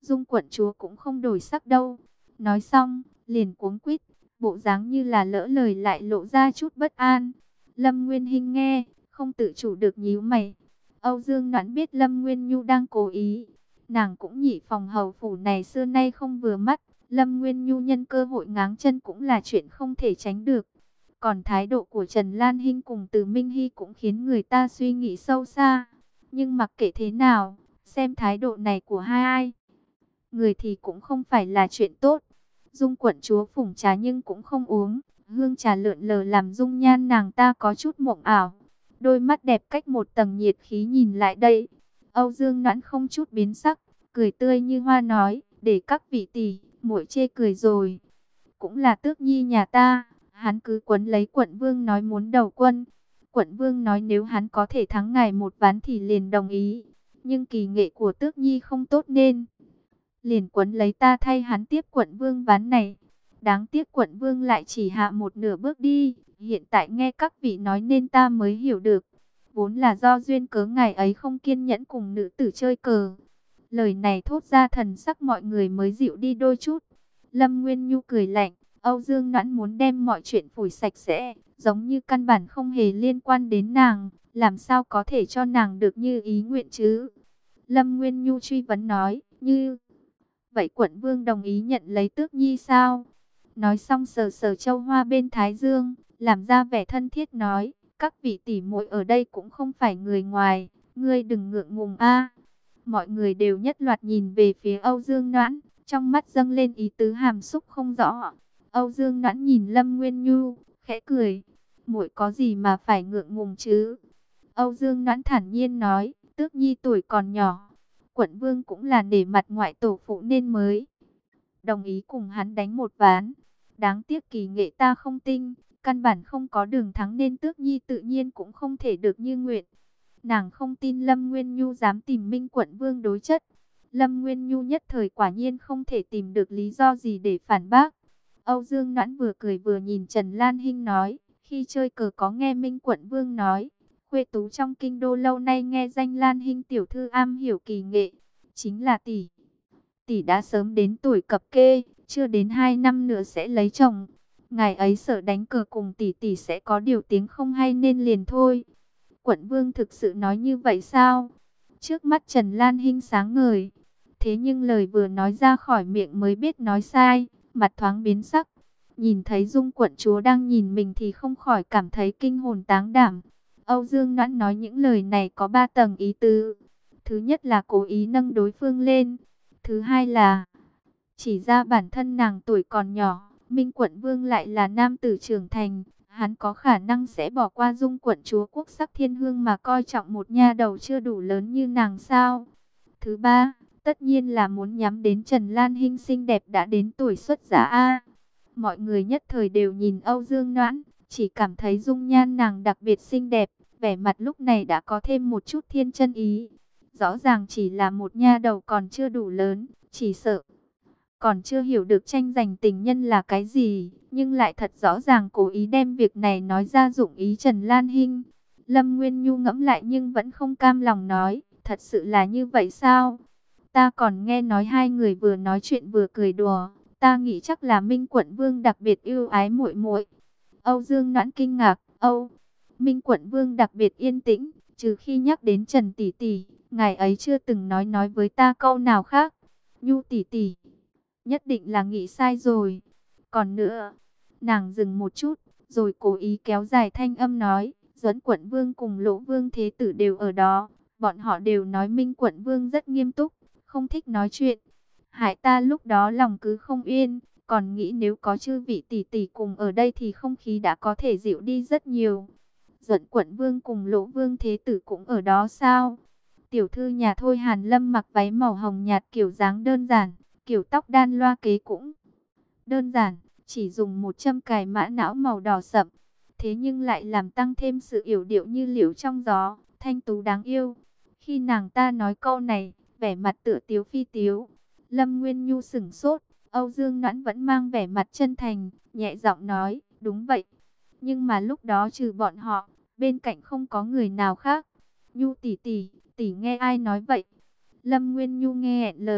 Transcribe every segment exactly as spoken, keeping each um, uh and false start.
Dung quận chúa cũng không đổi sắc đâu. Nói xong, liền cuống quýt, bộ dáng như là lỡ lời lại lộ ra chút bất an. Lâm Nguyên Hinh nghe, không tự chủ được nhíu mày. Âu Dương Noãn biết Lâm Nguyên Nhu đang cố ý. Nàng cũng nhỉ phòng hầu phủ này xưa nay không vừa mắt. Lâm Nguyên Nhu nhân cơ hội ngáng chân cũng là chuyện không thể tránh được. Còn thái độ của Trần Lan Hinh cùng Từ Minh Hy cũng khiến người ta suy nghĩ sâu xa. Nhưng mặc kệ thế nào, xem thái độ này của hai ai, người thì cũng không phải là chuyện tốt. Dung quận chúa phủng trà nhưng cũng không uống. Hương trà lượn lờ làm dung nhan nàng ta có chút mộng ảo. Đôi mắt đẹp cách một tầng nhiệt khí nhìn lại đây. Âu Dương Noãn không chút biến sắc, cười tươi như hoa nói, để các vị tỷ, muội chê cười rồi. Cũng là tước nhi nhà ta, hắn cứ quấn lấy quận vương nói muốn đầu quân. Quận vương nói nếu hắn có thể thắng ngài một ván thì liền đồng ý. Nhưng kỳ nghệ của tước nhi không tốt nên liền quấn lấy ta thay hắn tiếp quận vương ván này. Đáng tiếc quận vương lại chỉ hạ một nửa bước đi. Hiện tại nghe các vị nói nên ta mới hiểu được. Vốn là do duyên cớ ngài ấy không kiên nhẫn cùng nữ tử chơi cờ. Lời này thốt ra thần sắc mọi người mới dịu đi đôi chút. Lâm Nguyên Nhu cười lạnh. Âu Dương Noãn muốn đem mọi chuyện phủi sạch sẽ. Giống như căn bản không hề liên quan đến nàng. Làm sao có thể cho nàng được như ý nguyện chứ? Lâm Nguyên Nhu truy vấn nói. Như vậy quận vương đồng ý nhận lấy tước nhi sao? Nói xong sờ sờ châu hoa bên thái dương, làm ra vẻ thân thiết nói, các vị tỷ muội ở đây cũng không phải người ngoài, ngươi đừng ngượng ngùng a. Mọi người đều nhất loạt nhìn về phía Âu Dương Noãn, trong mắt dâng lên ý tứ hàm xúc không rõ. Âu Dương Noãn nhìn Lâm Nguyên Nhu, khẽ cười, muội có gì mà phải ngượng ngùng chứ? Âu Dương Noãn thản nhiên nói, tước nhi tuổi còn nhỏ, quận vương cũng là nể mặt ngoại tổ phụ nên mới đồng ý cùng hắn đánh một ván. Đáng tiếc kỳ nghệ ta không tinh, căn bản không có đường thắng nên tước nhi tự nhiên cũng không thể được như nguyện. Nàng không tin Lâm Nguyên Nhu dám tìm Minh quận vương đối chất. Lâm Nguyên Nhu nhất thời quả nhiên không thể tìm được lý do gì để phản bác. Âu Dương Noãn vừa cười vừa nhìn Trần Lan Hinh nói, khi chơi cờ có nghe Minh quận vương nói, khuê tú trong kinh đô lâu nay nghe danh Lan Hinh tiểu thư am hiểu kỳ nghệ, chính là tỷ. Tỷ đã sớm đến tuổi cập kê, chưa đến hai năm nữa sẽ lấy chồng. Ngài ấy sợ đánh cờ cùng tỷ tỷ sẽ có điều tiếng không hay nên liền thôi. Quận vương thực sự nói như vậy sao? Trước mắt Trần Lan Hinh sáng ngời. Thế nhưng lời vừa nói ra khỏi miệng mới biết nói sai, mặt thoáng biến sắc. Nhìn thấy Dung quận chúa đang nhìn mình thì không khỏi cảm thấy kinh hồn táng đảm. Âu Dương Noãn nói những lời này có ba tầng ý tứ. Thứ nhất là cố ý nâng đối phương lên. Thứ hai là chỉ ra bản thân nàng tuổi còn nhỏ, Minh quận vương lại là nam tử trưởng thành, hắn có khả năng sẽ bỏ qua Dung quận chúa quốc sắc thiên hương mà coi trọng một nha đầu chưa đủ lớn như nàng sao. Thứ ba, tất nhiên là muốn nhắm đến Trần Lan Hinh xinh đẹp đã đến tuổi xuất giá a. Mọi người nhất thời đều nhìn Âu Dương Noãn, chỉ cảm thấy dung nhan nàng đặc biệt xinh đẹp, vẻ mặt lúc này đã có thêm một chút thiên chân ý. Rõ ràng chỉ là một nha đầu còn chưa đủ lớn, chỉ sợ còn chưa hiểu được tranh giành tình nhân là cái gì, nhưng lại thật rõ ràng cố ý đem việc này nói ra dụng ý Trần Lan Hinh. Lâm Nguyên Nhu ngẫm lại nhưng vẫn không cam lòng nói, thật sự là như vậy sao? Ta còn nghe nói hai người vừa nói chuyện vừa cười đùa, ta nghĩ chắc là Minh quận vương đặc biệt yêu ái muội muội. Âu Dương Noãn kinh ngạc, Âu Minh quận vương đặc biệt yên tĩnh, trừ khi nhắc đến Trần tỷ tỷ, ngài ấy chưa từng nói nói với ta câu nào khác. Nhu tỷ tỷ, nhất định là nghĩ sai rồi. Còn nữa, nàng dừng một chút, rồi cố ý kéo dài thanh âm nói, Duẫn quận vương cùng Lỗ vương thế tử đều ở đó, bọn họ đều nói Minh quận vương rất nghiêm túc, không thích nói chuyện. Hại ta lúc đó lòng cứ không yên, còn nghĩ nếu có chư vị tỷ tỷ cùng ở đây thì không khí đã có thể dịu đi rất nhiều. Duẫn quận vương cùng Lỗ vương thế tử cũng ở đó sao? Tiểu thư nhà Thôi Hàn Lâm mặc váy màu hồng nhạt kiểu dáng đơn giản, kiểu tóc đan loa kế cũng đơn giản, chỉ dùng một châm cài mã não màu đỏ sậm. Thế nhưng lại làm tăng thêm sự yểu điệu như liễu trong gió, thanh tú đáng yêu. Khi nàng ta nói câu này, vẻ mặt tựa tiếu phi tiếu. Lâm Nguyên Nhu sửng sốt, Âu Dương Noãn vẫn mang vẻ mặt chân thành, nhẹ giọng nói, đúng vậy. Nhưng mà lúc đó trừ bọn họ, bên cạnh không có người nào khác. Nhu tỷ tỷ, tỷ nghe ai nói vậy? Lâm Nguyên Nhu nghe hẹn lời,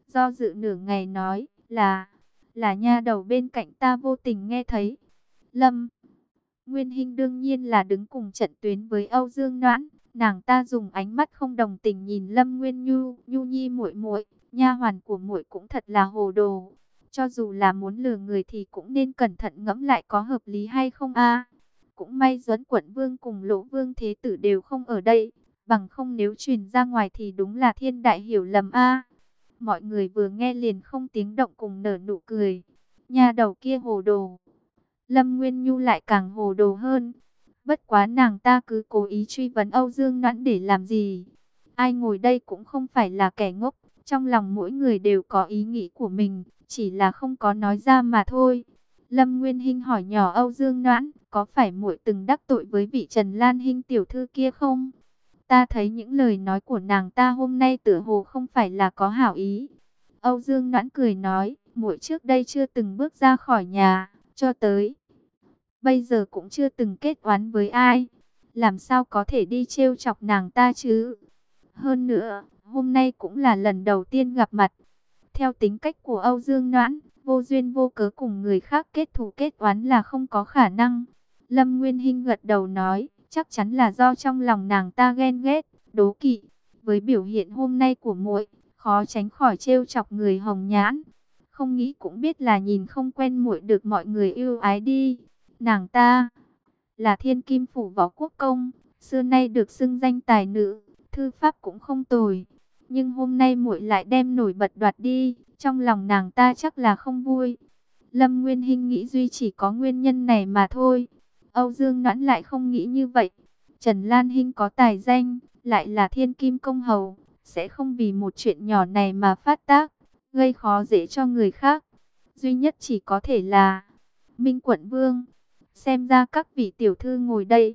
do dự nửa ngày nói, là, là nha đầu bên cạnh ta vô tình nghe thấy. Lâm Nguyên Hinh đương nhiên là đứng cùng trận tuyến với Âu Dương Noãn, nàng ta dùng ánh mắt không đồng tình nhìn Lâm Nguyên Nhu, Nhu Nhi muội muội, nha hoàn của muội cũng thật là hồ đồ. Cho dù là muốn lừa người thì cũng nên cẩn thận ngẫm lại có hợp lý hay không a. Cũng may Duẫn Quận Vương cùng Lỗ Vương Thế Tử đều không ở đây, bằng không nếu truyền ra ngoài thì đúng là thiên đại hiểu lầm a. Mọi người vừa nghe liền không tiếng động cùng nở nụ cười. Nha đầu kia hồ đồ. Lâm Nguyên Nhu lại càng hồ đồ hơn. Bất quá nàng ta cứ cố ý truy vấn Âu Dương Noãn để làm gì. Ai ngồi đây cũng không phải là kẻ ngốc. Trong lòng mỗi người đều có ý nghĩ của mình, chỉ là không có nói ra mà thôi. Lâm Nguyên Hinh hỏi nhỏ Âu Dương Noãn, có phải muội từng đắc tội với vị Trần Lan Hinh tiểu thư kia không? Ta thấy những lời nói của nàng ta hôm nay tựa hồ không phải là có hảo ý. Âu Dương Noãn cười nói, muội trước đây chưa từng bước ra khỏi nhà, cho tới bây giờ cũng chưa từng kết oán với ai. Làm sao có thể đi trêu chọc nàng ta chứ? Hơn nữa, hôm nay cũng là lần đầu tiên gặp mặt. Theo tính cách của Âu Dương Noãn, vô duyên vô cớ cùng người khác kết thù kết oán là không có khả năng. Lâm Nguyên Hinh gật đầu nói, chắc chắn là do trong lòng nàng ta ghen ghét, đố kỵ. Với biểu hiện hôm nay của muội, khó tránh khỏi trêu chọc người hồng nhãn. Không nghĩ cũng biết là nhìn không quen muội được mọi người yêu ái đi. Nàng ta là thiên kim phủ võ quốc công, xưa nay được xưng danh tài nữ, thư pháp cũng không tồi. Nhưng hôm nay muội lại đem nổi bật đoạt đi, trong lòng nàng ta chắc là không vui. Lâm Nguyên Hinh nghĩ duy chỉ có nguyên nhân này mà thôi. Âu Dương Noãn lại không nghĩ như vậy. Trần Lan Hinh có tài danh, lại là thiên kim công hầu, sẽ không vì một chuyện nhỏ này mà phát tác, gây khó dễ cho người khác. Duy nhất chỉ có thể là Minh Quận Vương. Xem ra các vị tiểu thư ngồi đây,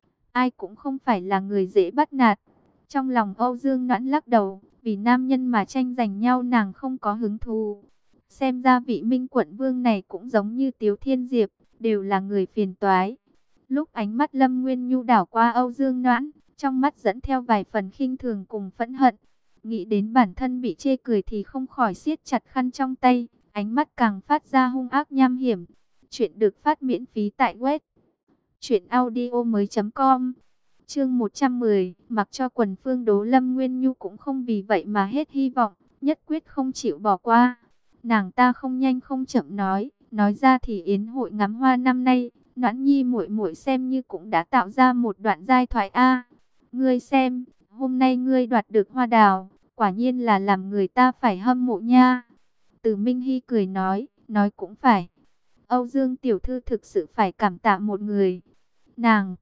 ai cũng không phải là người dễ bắt nạt. Trong lòng Âu Dương Noãn lắc đầu, vì nam nhân mà tranh giành nhau nàng không có hứng thú. Xem ra vị Minh Quận Vương này cũng giống như Tiếu Thiên Diệp, đều là người phiền toái. Lúc ánh mắt Lâm Nguyên Nhu đảo qua Âu Dương Noãn, trong mắt dẫn theo vài phần khinh thường cùng phẫn hận. Nghĩ đến bản thân bị chê cười thì không khỏi siết chặt khăn trong tay, ánh mắt càng phát ra hung ác nham hiểm. Chuyện được phát miễn phí tại web truyện audio mới chấm com. Chương một trăm mười, mặc cho quần phương đố Lâm Nguyên Nhu cũng không vì vậy mà hết hy vọng, nhất quyết không chịu bỏ qua. Nàng ta không nhanh không chậm nói, nói ra thì yến hội ngắm hoa năm nay, Noãn Nhi muội muội xem như cũng đã tạo ra một đoạn giai thoại a. Ngươi xem, hôm nay ngươi đoạt được hoa đào, quả nhiên là làm người ta phải hâm mộ nha. Từ Minh Hy cười nói, nói cũng phải. Âu Dương tiểu thư thực sự phải cảm tạ một người. Nàng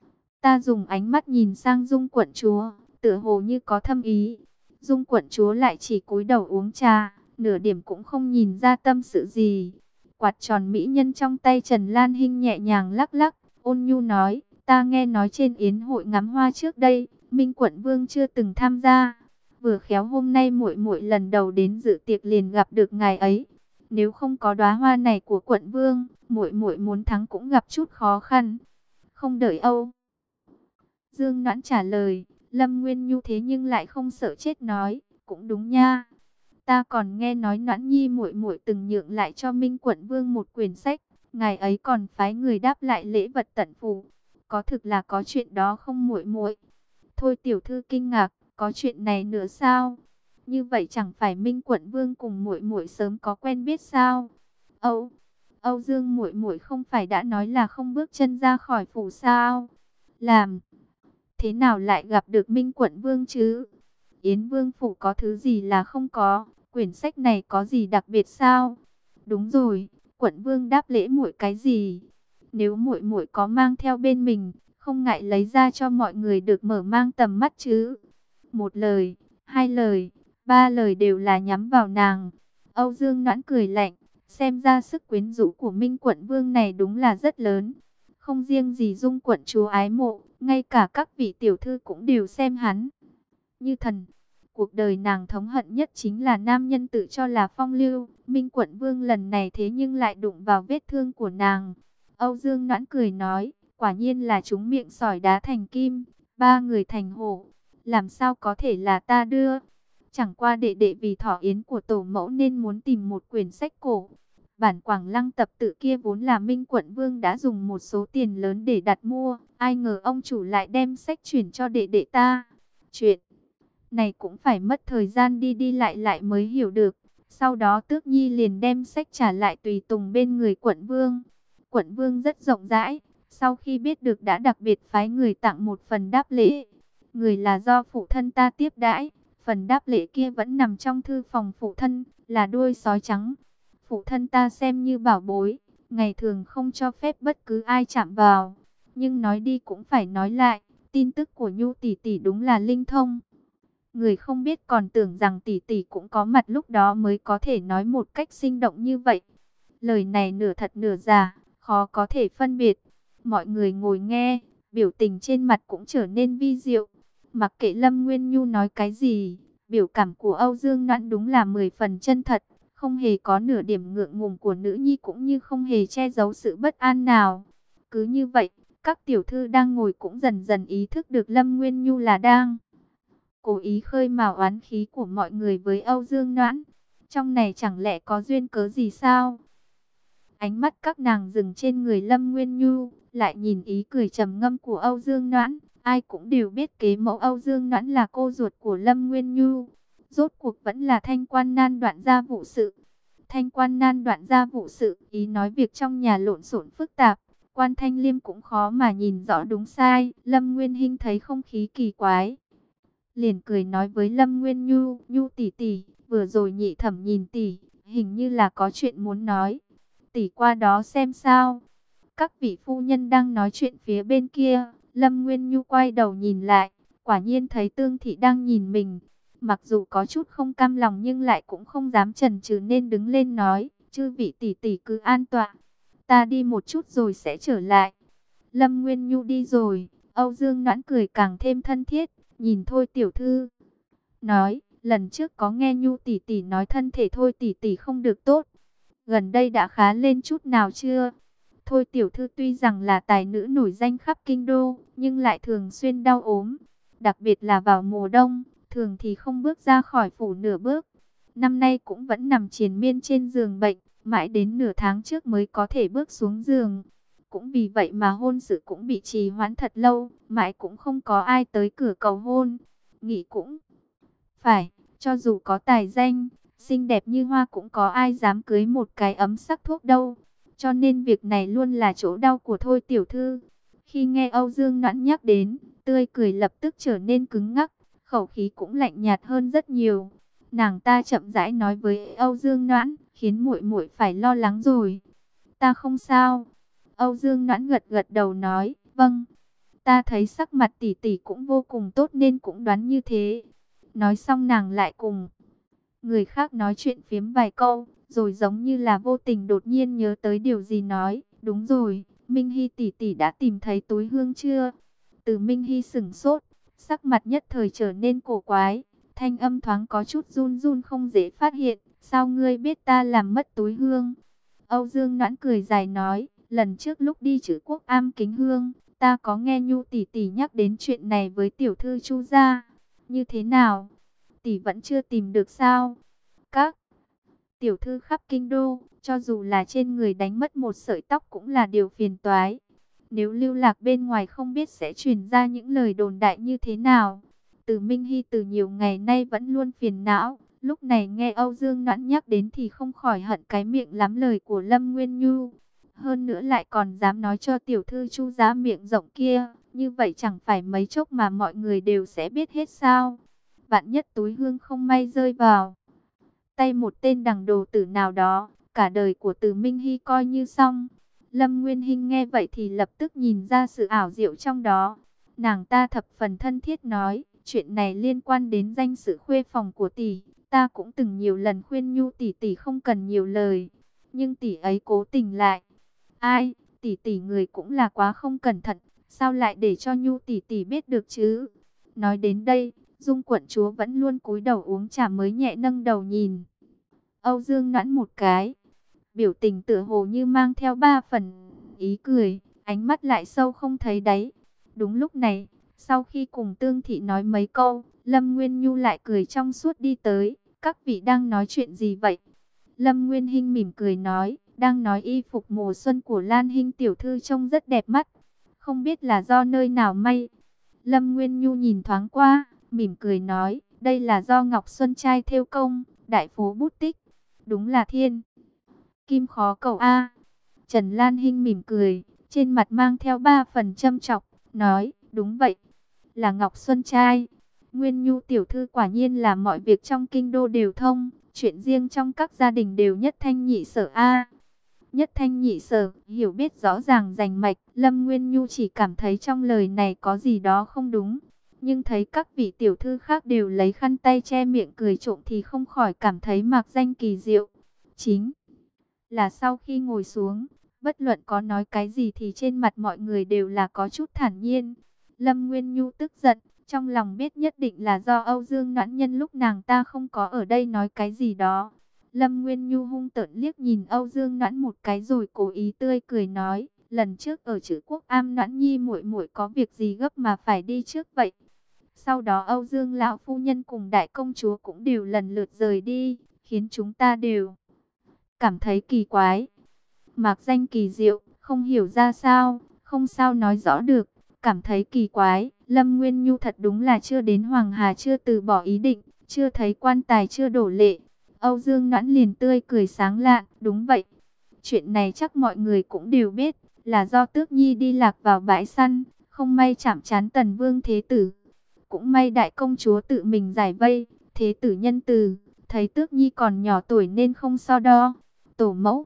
ta dùng ánh mắt nhìn sang Dung quận chúa, tựa hồ như có thâm ý. Dung quận chúa lại chỉ cúi đầu uống trà, nửa điểm cũng không nhìn ra tâm sự gì. Quạt tròn mỹ nhân trong tay Trần Lan Hinh nhẹ nhàng lắc lắc, ôn nhu nói, ta nghe nói trên yến hội ngắm hoa trước đây, Minh quận vương chưa từng tham gia. Vừa khéo hôm nay muội muội lần đầu đến dự tiệc liền gặp được ngài ấy. Nếu không có đóa hoa này của quận vương, muội muội muốn thắng cũng gặp chút khó khăn. Không đợi Âu Dương Noãn trả lời, Lâm Nguyên Nhu thế nhưng lại không sợ chết nói, cũng đúng nha. Ta còn nghe nói Noãn Nhi muội muội từng nhượng lại cho Minh quận vương một quyển sách, ngài ấy còn phái người đáp lại lễ vật tận phủ. Có thực là có chuyện đó không muội muội? Thôi tiểu thư kinh ngạc, có chuyện này nữa sao? Như vậy chẳng phải Minh quận vương cùng muội muội sớm có quen biết sao? Âu Âu Dương muội muội không phải đã nói là không bước chân ra khỏi phủ sao? Làm thế nào lại gặp được Minh quận vương chứ? Yến vương phủ có thứ gì là không có? Quyển sách này có gì đặc biệt sao? Đúng rồi, quận vương đáp lễ muội cái gì? Nếu muội muội có mang theo bên mình, không ngại lấy ra cho mọi người được mở mang tầm mắt chứ? Một lời, hai lời, ba lời đều là nhắm vào nàng. Âu Dương Noãn cười lạnh, xem ra sức quyến rũ của Minh quận vương này đúng là rất lớn. Không riêng gì Dung quận chúa ái mộ, ngay cả các vị tiểu thư cũng đều xem hắn như thần. Cuộc đời nàng thống hận nhất chính là nam nhân tự cho là phong lưu. Minh quận vương lần này thế nhưng lại đụng vào vết thương của nàng. Âu Dương Noãn cười nói, quả nhiên là chúng miệng sỏi đá thành kim, ba người thành hổ. Làm sao có thể là ta đưa? Chẳng qua đệ đệ vì thọ yến của tổ mẫu nên muốn tìm một quyển sách cổ. Bản Quảng Lăng tập tự kia vốn là Minh Quận Vương đã dùng một số tiền lớn để đặt mua. Ai ngờ ông chủ lại đem sách chuyển cho đệ đệ ta. Chuyện này cũng phải mất thời gian đi đi lại lại mới hiểu được. Sau đó Tước Nhi liền đem sách trả lại tùy tùng bên người Quận Vương. Quận Vương rất rộng rãi. Sau khi biết được đã đặc biệt phái người tặng một phần đáp lễ. Người là do phụ thân ta tiếp đãi. Phần đáp lễ kia vẫn nằm trong thư phòng phụ thân, là đuôi sói trắng. Phụ thân ta xem như bảo bối, ngày thường không cho phép bất cứ ai chạm vào. Nhưng nói đi cũng phải nói lại, tin tức của Nhu tỷ tỷ đúng là linh thông. Người không biết còn tưởng rằng tỷ tỷ cũng có mặt lúc đó mới có thể nói một cách sinh động như vậy. Lời này nửa thật nửa giả, khó có thể phân biệt. Mọi người ngồi nghe, biểu tình trên mặt cũng trở nên vi diệu. Mặc kệ Lâm Nguyên Nhu nói cái gì, biểu cảm của Âu Dương Noãn đúng là mười phần chân thật. Không hề có nửa điểm ngượng ngùng của nữ nhi cũng như không hề che giấu sự bất an nào. Cứ như vậy, các tiểu thư đang ngồi cũng dần dần ý thức được Lâm Nguyên Nhu là đang cố ý khơi mào oán khí của mọi người với Âu Dương Noãn. Trong này chẳng lẽ có duyên cớ gì sao? Ánh mắt các nàng dừng trên người Lâm Nguyên Nhu, lại nhìn ý cười trầm ngâm của Âu Dương Noãn. Ai cũng đều biết kế mẫu Âu Dương Noãn là cô ruột của Lâm Nguyên Nhu. Rốt cuộc vẫn là Thanh Quan Nan đoạn ra vụ sự. Thanh Quan Nan đoạn ra vụ sự, ý nói việc trong nhà lộn xộn phức tạp. Quan Thanh Liêm cũng khó mà nhìn rõ đúng sai. Lâm Nguyên Hinh thấy không khí kỳ quái, liền cười nói với Lâm Nguyên Nhu, Nhu tỷ tỷ, vừa rồi nhị thẩm nhìn tỷ, hình như là có chuyện muốn nói. Tỷ qua đó xem sao. Các vị phu nhân đang nói chuyện phía bên kia. Lâm Nguyên Nhu quay đầu nhìn lại, quả nhiên thấy Tương Thị đang nhìn mình. Mặc dù có chút không cam lòng nhưng lại cũng không dám chần chừ nên đứng lên nói, chư vị tỷ tỷ cứ an tọa, ta đi một chút rồi sẽ trở lại. Lâm Nguyên Nhu đi rồi, Âu Dương Noãn cười càng thêm thân thiết, nhìn Thôi tiểu thư, nói, lần trước có nghe Nhu tỷ tỷ nói thân thể Thôi tỷ tỷ không được tốt, gần đây đã khá lên chút nào chưa? Thôi tiểu thư tuy rằng là tài nữ nổi danh khắp kinh đô, nhưng lại thường xuyên đau ốm, đặc biệt là vào mùa đông, thường thì không bước ra khỏi phủ nửa bước. Năm nay cũng vẫn nằm triền miên trên giường bệnh, mãi đến nửa tháng trước mới có thể bước xuống giường. Cũng vì vậy mà hôn sự cũng bị trì hoãn thật lâu, mãi cũng không có ai tới cửa cầu hôn. Nghĩ cũng phải, cho dù có tài danh, xinh đẹp như hoa cũng có ai dám cưới một cái ấm sắc thuốc đâu. Cho nên việc này luôn là chỗ đau của Thôi tiểu thư. Khi nghe Âu Dương Noãn nhắc đến, tươi cười lập tức trở nên cứng ngắc, khẩu khí cũng lạnh nhạt hơn rất nhiều. Nàng ta chậm rãi nói với Âu Dương Noãn, khiến muội muội phải lo lắng rồi. Ta không sao. Âu Dương Noãn gật gật đầu nói, vâng. Ta thấy sắc mặt tỷ tỷ cũng vô cùng tốt nên cũng đoán như thế. Nói xong nàng lại cùng người khác nói chuyện phiếm vài câu, rồi giống như là vô tình đột nhiên nhớ tới điều gì nói, đúng rồi, Minh Hy tỷ tỷ đã tìm thấy túi hương chưa? Từ Minh Hy sửng sốt, sắc mặt nhất thời trở nên cổ quái, thanh âm thoáng có chút run run không dễ phát hiện, sao ngươi biết ta làm mất túi hương? Âu Dương Noãn cười dài nói, lần trước lúc đi Trữ Quốc Am kính hương, ta có nghe Nhu tỷ tỷ nhắc đến chuyện này với tiểu thư Chu gia. Như thế nào? Tỷ vẫn chưa tìm được sao? Các tiểu thư khắp kinh đô, cho dù là trên người đánh mất một sợi tóc cũng là điều phiền toái. Nếu lưu lạc bên ngoài không biết sẽ truyền ra những lời đồn đại như thế nào. Từ Minh Hy từ nhiều ngày nay vẫn luôn phiền não. Lúc này nghe Âu Dương Noãn nhắc đến thì không khỏi hận cái miệng lắm lời của Lâm Nguyên Nhu. Hơn nữa lại còn dám nói cho tiểu thư Chu giá miệng rộng kia. Như vậy chẳng phải mấy chốc mà mọi người đều sẽ biết hết sao? Vạn nhất túi hương không may rơi vào tay một tên đằng đồ tử nào đó, cả đời của Từ Minh Hy coi như xong. Lâm Nguyên Hinh nghe vậy thì lập tức nhìn ra sự ảo diệu trong đó. Nàng ta thập phần thân thiết nói, chuyện này liên quan đến danh sự khuê phòng của tỷ. Ta cũng từng nhiều lần khuyên Nhu tỷ tỷ không cần nhiều lời, nhưng tỷ ấy cố tình lại. Ai, tỷ tỷ người cũng là quá không cẩn thận, sao lại để cho Nhu tỷ tỷ biết được chứ? Nói đến đây, Dung quận chúa vẫn luôn cúi đầu uống trà mới nhẹ nâng đầu nhìn Âu Dương Noãn một cái, biểu tình tựa hồ như mang theo ba phần ý cười, ánh mắt lại sâu không thấy đáy. Đúng lúc này, sau khi cùng Tương Thị nói mấy câu, Lâm Nguyên Nhu lại cười trong suốt đi tới. Các vị đang nói chuyện gì vậy? Lâm Nguyên Hinh mỉm cười nói, đang nói y phục mùa xuân của Lan Hinh tiểu thư trông rất đẹp mắt. Không biết là do nơi nào may. Lâm Nguyên Nhu nhìn thoáng qua, mỉm cười nói, đây là do Ngọc Xuân trai thêu công, đại phố bút tích. Đúng là thiên kim khó cầu a. Trần Lan Hinh mỉm cười, trên mặt mang theo ba phần châm chọc, nói, đúng vậy, là Ngọc Xuân trai. Nguyên Nhu tiểu thư quả nhiên là mọi việc trong kinh đô đều thông, chuyện riêng trong các gia đình đều nhất thanh nhị sở a. Nhất thanh nhị sở, hiểu biết rõ ràng rành mạch, Lâm Nguyên Nhu chỉ cảm thấy trong lời này có gì đó không đúng. Nhưng thấy các vị tiểu thư khác đều lấy khăn tay che miệng cười trộm thì không khỏi cảm thấy mạc danh kỳ diệu. Chính là sau khi ngồi xuống, bất luận có nói cái gì thì trên mặt mọi người đều là có chút thản nhiên. Lâm Nguyên Nhu tức giận, trong lòng biết nhất định là do Âu Dương Noãn Nhân lúc nàng ta không có ở đây nói cái gì đó. Lâm Nguyên Nhu hung tợn liếc nhìn Âu Dương Noãn một cái rồi cố ý tươi cười nói, lần trước ở Trữ Quốc Am Noãn Nhi muội muội có việc gì gấp mà phải đi trước vậy? Sau đó Âu Dương lão phu nhân cùng đại công chúa cũng đều lần lượt rời đi, khiến chúng ta đều cảm thấy kỳ quái. Mạc danh kỳ diệu, không hiểu ra sao, không sao nói rõ được, cảm thấy kỳ quái. Lâm Nguyên Nhu thật đúng là chưa đến Hoàng Hà chưa từ bỏ ý định, chưa thấy quan tài chưa đổ lệ. Âu Dương Noãn liền tươi cười sáng lạn, đúng vậy. Chuyện này chắc mọi người cũng đều biết, là do Tước Nhi đi lạc vào bãi săn, không may chạm trán Tần Vương Thế Tử. Cũng may đại công chúa tự mình giải vây, Thế Tử nhân từ, thấy Tước Nhi còn nhỏ tuổi nên không so đo. Tổ mẫu,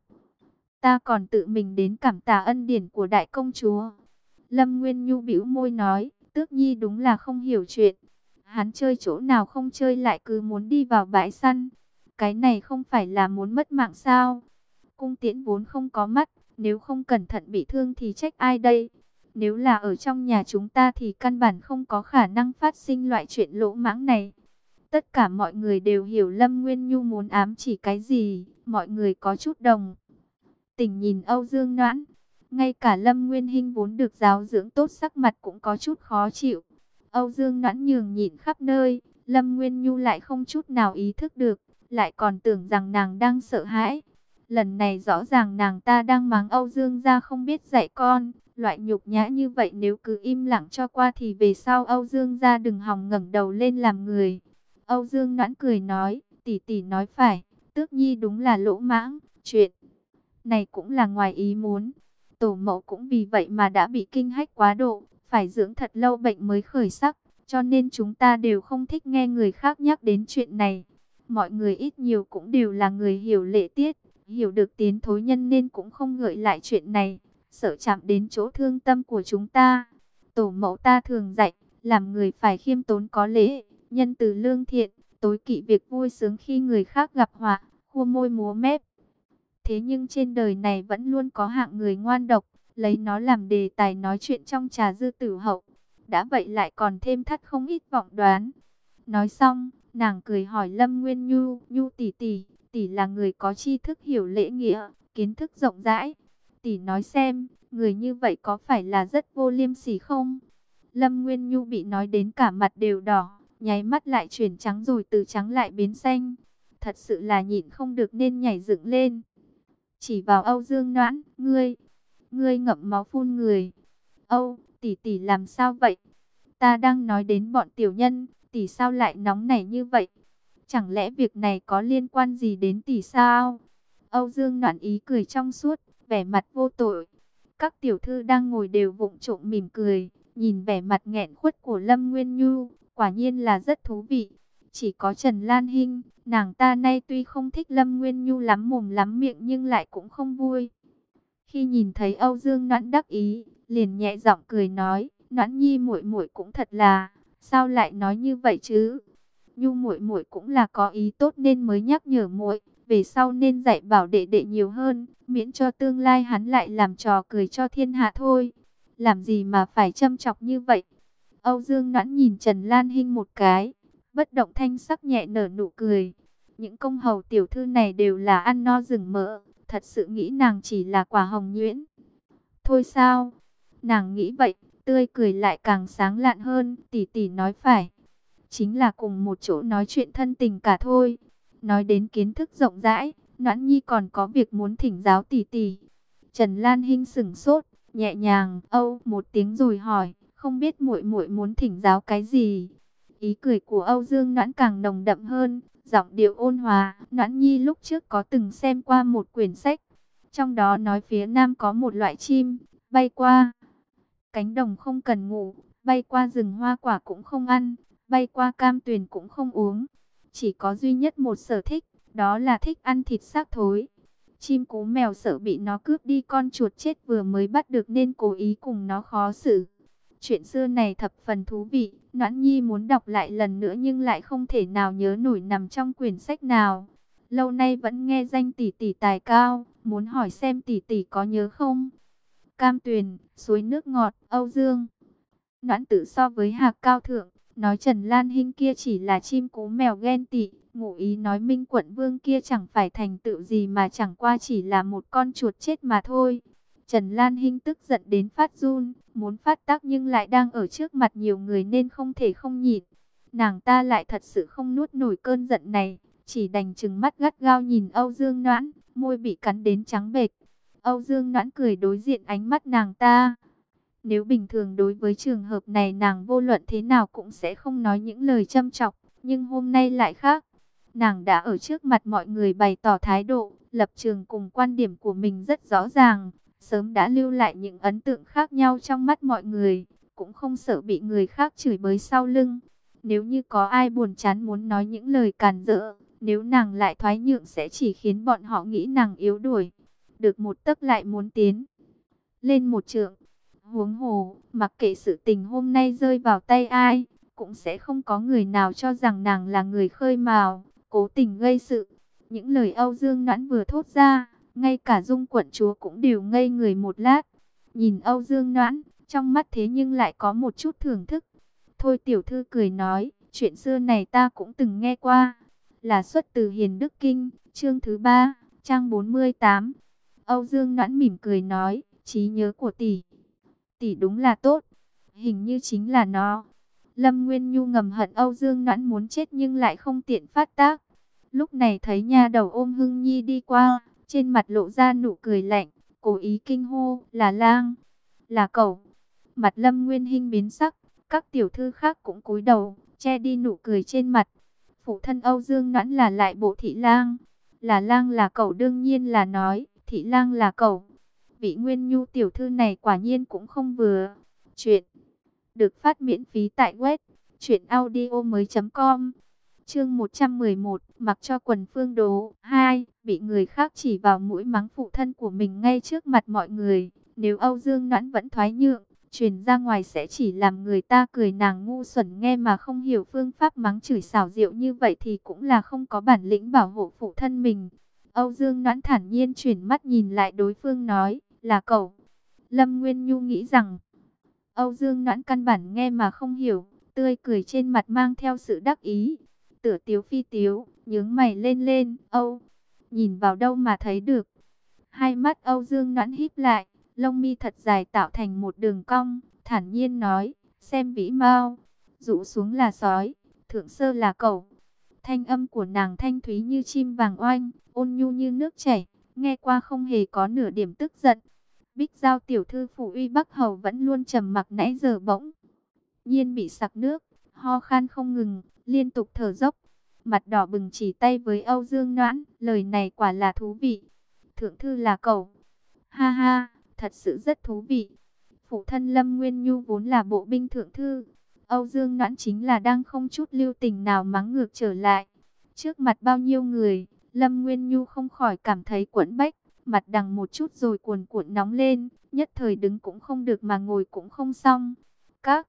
ta còn tự mình đến cảm tạ ân điển của đại công chúa. Lâm Nguyên Nhu bĩu môi nói, Tước Nhi đúng là không hiểu chuyện. Hắn chơi chỗ nào không chơi lại cứ muốn đi vào bãi săn. Cái này không phải là muốn mất mạng sao? Cung tiễn vốn không có mắt, nếu không cẩn thận bị thương thì trách ai đây? Nếu là ở trong nhà chúng ta thì căn bản không có khả năng phát sinh loại chuyện lỗ mãng này. Tất cả mọi người đều hiểu Lâm Nguyên Nhu muốn ám chỉ cái gì, mọi người có chút đồng tình nhìn Âu Dương Noãn. Ngay cả Lâm Nguyên Hinh vốn được giáo dưỡng tốt sắc mặt cũng có chút khó chịu. Âu Dương Noãn nhường nhịn khắp nơi, Lâm Nguyên Nhu lại không chút nào ý thức được, lại còn tưởng rằng nàng đang sợ hãi. Lần này rõ ràng nàng ta đang mắng Âu Dương gia không biết dạy con, loại nhục nhã như vậy nếu cứ im lặng cho qua thì về sau Âu Dương gia đừng hòng ngẩng đầu lên làm người. Âu Dương Noãn cười nói, tỷ tỷ nói phải, Tước Nhi đúng là lỗ mãng, chuyện này cũng là ngoài ý muốn. Tổ mẫu cũng vì vậy mà đã bị kinh hách quá độ, phải dưỡng thật lâu bệnh mới khởi sắc, cho nên chúng ta đều không thích nghe người khác nhắc đến chuyện này. Mọi người ít nhiều cũng đều là người hiểu lễ tiết, hiểu được tiến thối nhân nên cũng không gợi lại chuyện này, sợ chạm đến chỗ thương tâm của chúng ta. Tổ mẫu ta thường dạy, làm người phải khiêm tốn có lễ, nhân từ lương thiện, tối kỵ việc vui sướng khi người khác gặp họa, khua môi múa mép. Thế nhưng trên đời này vẫn luôn có hạng người ngoan độc, lấy nó làm đề tài nói chuyện trong trà dư tử hậu. Đã vậy lại còn thêm thắt không ít vọng đoán. Nói xong, nàng cười hỏi Lâm Nguyên Nhu, Nhu tỷ tỷ, tỷ là người có tri thức hiểu lễ nghĩa, kiến thức rộng rãi. Tỷ nói xem, người như vậy có phải là rất vô liêm sỉ không? Lâm Nguyên Nhu bị nói đến cả mặt đều đỏ, nháy mắt lại chuyển trắng rồi từ trắng lại biến xanh. Thật sự là nhịn không được nên nhảy dựng lên. Chỉ vào Âu Dương Noãn, ngươi, ngươi ngậm máu phun người. Âu, tỷ tỷ làm sao vậy? Ta đang nói đến bọn tiểu nhân, tỷ sao lại nóng nảy như vậy? Chẳng lẽ việc này có liên quan gì đến tỷ sao? Âu Dương Noãn ý cười trong suốt, vẻ mặt vô tội. Các tiểu thư đang ngồi đều vụng trộm mỉm cười, nhìn vẻ mặt nghẹn khuất của Lâm Nguyên Nhu, quả nhiên là rất thú vị. Chỉ có Trần Lan Hinh, nàng ta nay tuy không thích Lâm Nguyên Nhu lắm mồm lắm miệng nhưng lại cũng không vui. Khi nhìn thấy Âu Dương Noãn đắc ý, liền nhẹ giọng cười nói, Noãn Nhi muội muội cũng thật là, sao lại nói như vậy chứ? Nhu muội muội cũng là có ý tốt nên mới nhắc nhở muội, về sau nên dạy bảo đệ đệ nhiều hơn, miễn cho tương lai hắn lại làm trò cười cho thiên hạ thôi. Làm gì mà phải châm chọc như vậy? Âu Dương Noãn nhìn Trần Lan Hinh một cái, bất động thanh sắc nhẹ nở nụ cười. Những công hầu tiểu thư này đều là ăn no rừng mỡ, thật sự nghĩ nàng chỉ là quả hồng nhuyễn thôi sao? Nàng nghĩ vậy, tươi cười lại càng sáng lạn hơn, tỷ tỷ nói phải. chính là cùng một chỗ nói chuyện thân tình cả thôi. Nói đến kiến thức rộng rãi, Noãn Nhi còn có việc muốn thỉnh giáo tỷ tỷ. Trần Lan Hinh sững sốt, nhẹ nhàng âu một tiếng rồi hỏi, không biết muội muội muốn thỉnh giáo cái gì? Ý cười của Âu Dương Noãn càng nồng đậm hơn, giọng điệu ôn hòa. Noãn Nhi lúc trước có từng xem qua một quyển sách, trong đó nói phía nam có một loại chim, bay qua cánh đồng không cần ngủ, bay qua rừng hoa quả cũng không ăn, bay qua cam tuyền cũng không uống. Chỉ có duy nhất một sở thích, đó là thích ăn thịt xác thối. Chim cú mèo sợ bị nó cướp đi con chuột chết vừa mới bắt được nên cố ý cùng nó khó xử. Chuyện xưa này thập phần thú vị, Noãn Nhi muốn đọc lại lần nữa nhưng lại không thể nào nhớ nổi nằm trong quyển sách nào. Lâu nay vẫn nghe danh tỷ tỷ tài cao, muốn hỏi xem tỷ tỷ có nhớ không? Cam tuyền, suối nước ngọt, Âu Dương Noãn tự so với Hạc Cao Thượng, nói Trần Lan Hinh kia chỉ là chim cú mèo ghen tị, ngụ ý nói Minh Quận Vương kia chẳng phải thành tựu gì mà chẳng qua chỉ là một con chuột chết mà thôi. Trần Lan Hinh tức giận đến phát run, muốn phát tác nhưng lại đang ở trước mặt nhiều người nên không thể không nhịn. Nàng ta lại thật sự không nuốt nổi cơn giận này, chỉ đành trừng mắt gắt gao nhìn Âu Dương Noãn, môi bị cắn đến trắng bệch. Âu Dương Noãn cười đối diện ánh mắt nàng ta. Nếu bình thường đối với trường hợp này nàng vô luận thế nào cũng sẽ không nói những lời châm chọc, nhưng hôm nay lại khác. Nàng đã ở trước mặt mọi người bày tỏ thái độ, lập trường cùng quan điểm của mình rất rõ ràng, sớm đã lưu lại những ấn tượng khác nhau trong mắt mọi người, cũng không sợ bị người khác chửi bới sau lưng. Nếu như có ai buồn chán muốn nói những lời càn rỡ, nếu nàng lại thoái nhượng sẽ chỉ khiến bọn họ nghĩ nàng yếu đuổi. Được một tấc lại muốn tiến lên một trượng. Huống hồ, mặc kệ sự tình hôm nay rơi vào tay ai, cũng sẽ không có người nào cho rằng nàng là người khơi mào, cố tình gây sự. Những lời Âu Dương Noãn vừa thốt ra, ngay cả Dung quận chúa cũng đều ngây người một lát. Nhìn Âu Dương Noãn, trong mắt thế nhưng lại có một chút thưởng thức. Thôi tiểu thư cười nói, chuyện xưa này ta cũng từng nghe qua, là xuất từ Hiền Đức Kinh, chương thứ ba, trang bốn mươi tám. Âu Dương Noãn mỉm cười nói, trí nhớ của tỷ, tỷ đúng là tốt, hình như chính là nó. Lâm Nguyên Nhu ngầm hận Âu Dương Noãn muốn chết nhưng lại không tiện phát tác. Lúc này thấy nha đầu ôm Hưng Nhi đi qua, trên mặt lộ ra nụ cười lạnh, cố ý kinh hô, là lang, là cẩu. Mặt Lâm Nguyên Hinh biến sắc, các tiểu thư khác cũng cúi đầu, che đi nụ cười trên mặt. Phụ thân Âu Dương Noãn là lại bộ thị lang, là lang là cẩu đương nhiên là nói, thị lang là cẩu. Vị Nguyên Nhu tiểu thư này quả nhiên cũng không vừa. Chuyện được phát miễn phí tại web truyện audio mới chấm com. Chương một trăm mười một, mặc cho quần phương đố. Hai, bị người khác chỉ vào mũi mắng phụ thân của mình ngay trước mặt mọi người. Nếu Âu Dương Noãn vẫn thoái nhượng, truyền ra ngoài sẽ chỉ làm người ta cười nàng ngu xuẩn, nghe mà không hiểu phương pháp mắng chửi xảo diệu như vậy thì cũng là không có bản lĩnh bảo hộ phụ thân mình. Âu Dương Noãn thản nhiên chuyển mắt nhìn lại đối phương nói, là cậu. Lâm Nguyên Nhu nghĩ rằng Âu Dương Noãn căn bản nghe mà không hiểu, tươi cười trên mặt mang theo sự đắc ý. Tựa tiếu phi tiếu, nhướng mày lên lên, Âu, nhìn vào đâu mà thấy được. Hai mắt Âu Dương Noãn híp lại, lông mi thật dài tạo thành một đường cong, thản nhiên nói, xem vĩ mau, rũ xuống là sói, thượng sơ là cẩu. Thanh âm của nàng thanh thúy như chim vàng oanh, ôn nhu như nước chảy, nghe qua không hề có nửa điểm tức giận. Bích Giao tiểu thư phủ uy Bắc Hầu vẫn luôn trầm mặc nãy giờ bỗng nhiên bị sặc nước, ho khan không ngừng, liên tục thở dốc. Mặt đỏ bừng chỉ tay với Âu Dương Noãn, lời này quả là thú vị. Thượng thư là cẩu. Ha ha, thật sự rất thú vị. Phụ thân Lâm Nguyên Nhu vốn là bộ binh thượng thư. Âu Dương Noãn chính là đang không chút lưu tình nào mắng ngược trở lại. Trước mặt bao nhiêu người, Lâm Nguyên Nhu không khỏi cảm thấy quẫn bách. Mặt đằng một chút rồi cuồn cuộn nóng lên, nhất thời đứng cũng không được mà ngồi cũng không xong. Các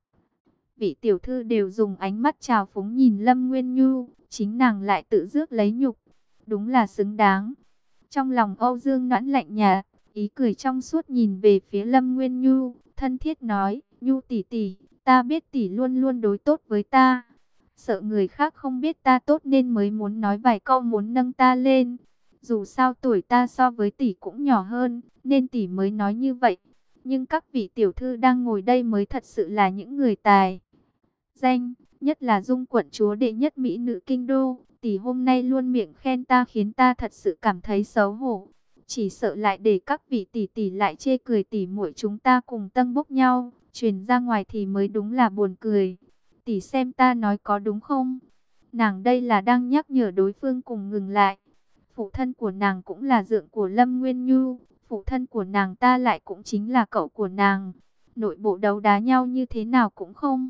vị tiểu thư đều dùng ánh mắt trào phúng nhìn Lâm Nguyên Nhu, chính nàng lại tự rước lấy nhục. Đúng là xứng đáng. Trong lòng Âu Dương Noãn lạnh nhạt, ý cười trong suốt nhìn về phía Lâm Nguyên Nhu, thân thiết nói, Nhu tỷ tỷ, ta biết tỷ luôn luôn đối tốt với ta. Sợ người khác không biết ta tốt nên mới muốn nói vài câu muốn nâng ta lên. Dù sao tuổi ta so với tỷ cũng nhỏ hơn, nên tỷ mới nói như vậy. Nhưng các vị tiểu thư đang ngồi đây mới thật sự là những người tài danh, nhất là Dung quận chúa đệ nhất mỹ nữ kinh đô, tỷ hôm nay luôn miệng khen ta khiến ta thật sự cảm thấy xấu hổ. Chỉ sợ lại để các vị tỷ tỷ lại chê cười tỷ muội chúng ta cùng tâng bốc nhau, truyền ra ngoài thì mới đúng là buồn cười. Tỷ xem ta nói có đúng không? Nàng đây là đang nhắc nhở đối phương cùng ngừng lại. Phụ thân của nàng cũng là dượng của Lâm Nguyên Nhu, phụ thân của nàng ta lại cũng chính là cậu của nàng. Nội bộ đấu đá nhau như thế nào cũng không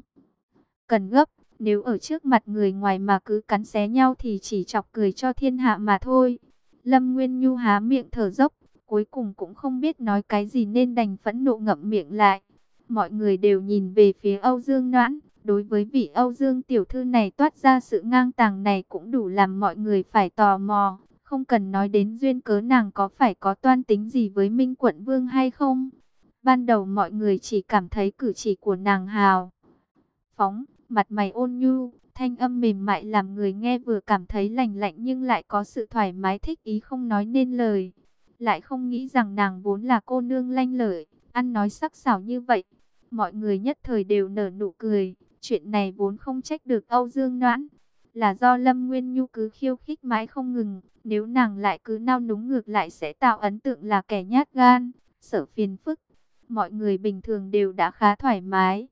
cần gấp, nếu ở trước mặt người ngoài mà cứ cắn xé nhau thì chỉ chọc cười cho thiên hạ mà thôi. Lâm Nguyên Nhu há miệng thở dốc, cuối cùng cũng không biết nói cái gì nên đành phẫn nộ ngậm miệng lại. Mọi người đều nhìn về phía Âu Dương Noãn, đối với vị Âu Dương tiểu thư này toát ra sự ngang tàng này cũng đủ làm mọi người phải tò mò. Không cần nói đến duyên cớ nàng có phải có toan tính gì với Minh Quận Vương hay không. Ban đầu mọi người chỉ cảm thấy cử chỉ của nàng hào phóng, mặt mày ôn nhu, thanh âm mềm mại làm người nghe vừa cảm thấy lành lạnh nhưng lại có sự thoải mái thích ý không nói nên lời. Lại không nghĩ rằng nàng vốn là cô nương lanh lợi, ăn nói sắc sảo như vậy. Mọi người nhất thời đều nở nụ cười, chuyện này vốn không trách được Âu Dương Noãn. Là do Lâm Nguyên Nhu cứ khiêu khích mãi không ngừng, nếu nàng lại cứ nao núng ngược lại sẽ tạo ấn tượng là kẻ nhát gan, sợ phiền phức. Mọi người bình thường đều đã khá thoải mái.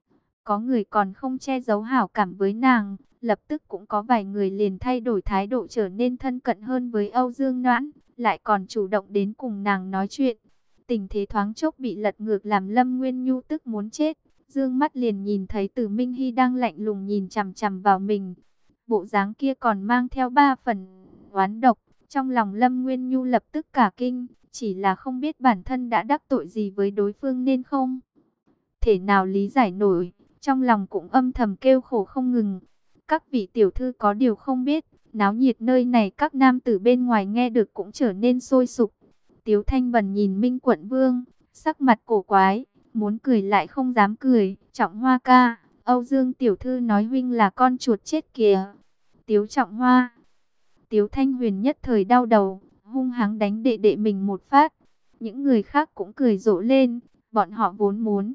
Có người còn không che giấu hảo cảm với nàng, lập tức cũng có vài người liền thay đổi thái độ trở nên thân cận hơn với Âu Dương Noãn, lại còn chủ động đến cùng nàng nói chuyện. Tình thế thoáng chốc bị lật ngược làm Lâm Nguyên Nhu tức muốn chết, dương mắt liền nhìn thấy Từ Minh Hy đang lạnh lùng nhìn chằm chằm vào mình. Bộ dáng kia còn mang theo ba phần oán độc, trong lòng Lâm Nguyên Nhu lập tức cả kinh, chỉ là không biết bản thân đã đắc tội gì với đối phương nên không thể nào lý giải nổi, trong lòng cũng âm thầm kêu khổ không ngừng. Các vị tiểu thư có điều không biết, náo nhiệt nơi này các nam tử bên ngoài nghe được cũng trở nên sôi sục. Tiếu Thanh Bần nhìn Minh Quận Vương, sắc mặt cổ quái, muốn cười lại không dám cười. Trọng Hoa ca, Âu Dương tiểu thư nói huynh là con chuột chết kìa. Tiếu Trọng Hoa, Tiếu Thanh Huyền nhất thời đau đầu, hung hăng đánh đệ đệ mình một phát. Những người khác cũng cười rộ lên, bọn họ vốn muốn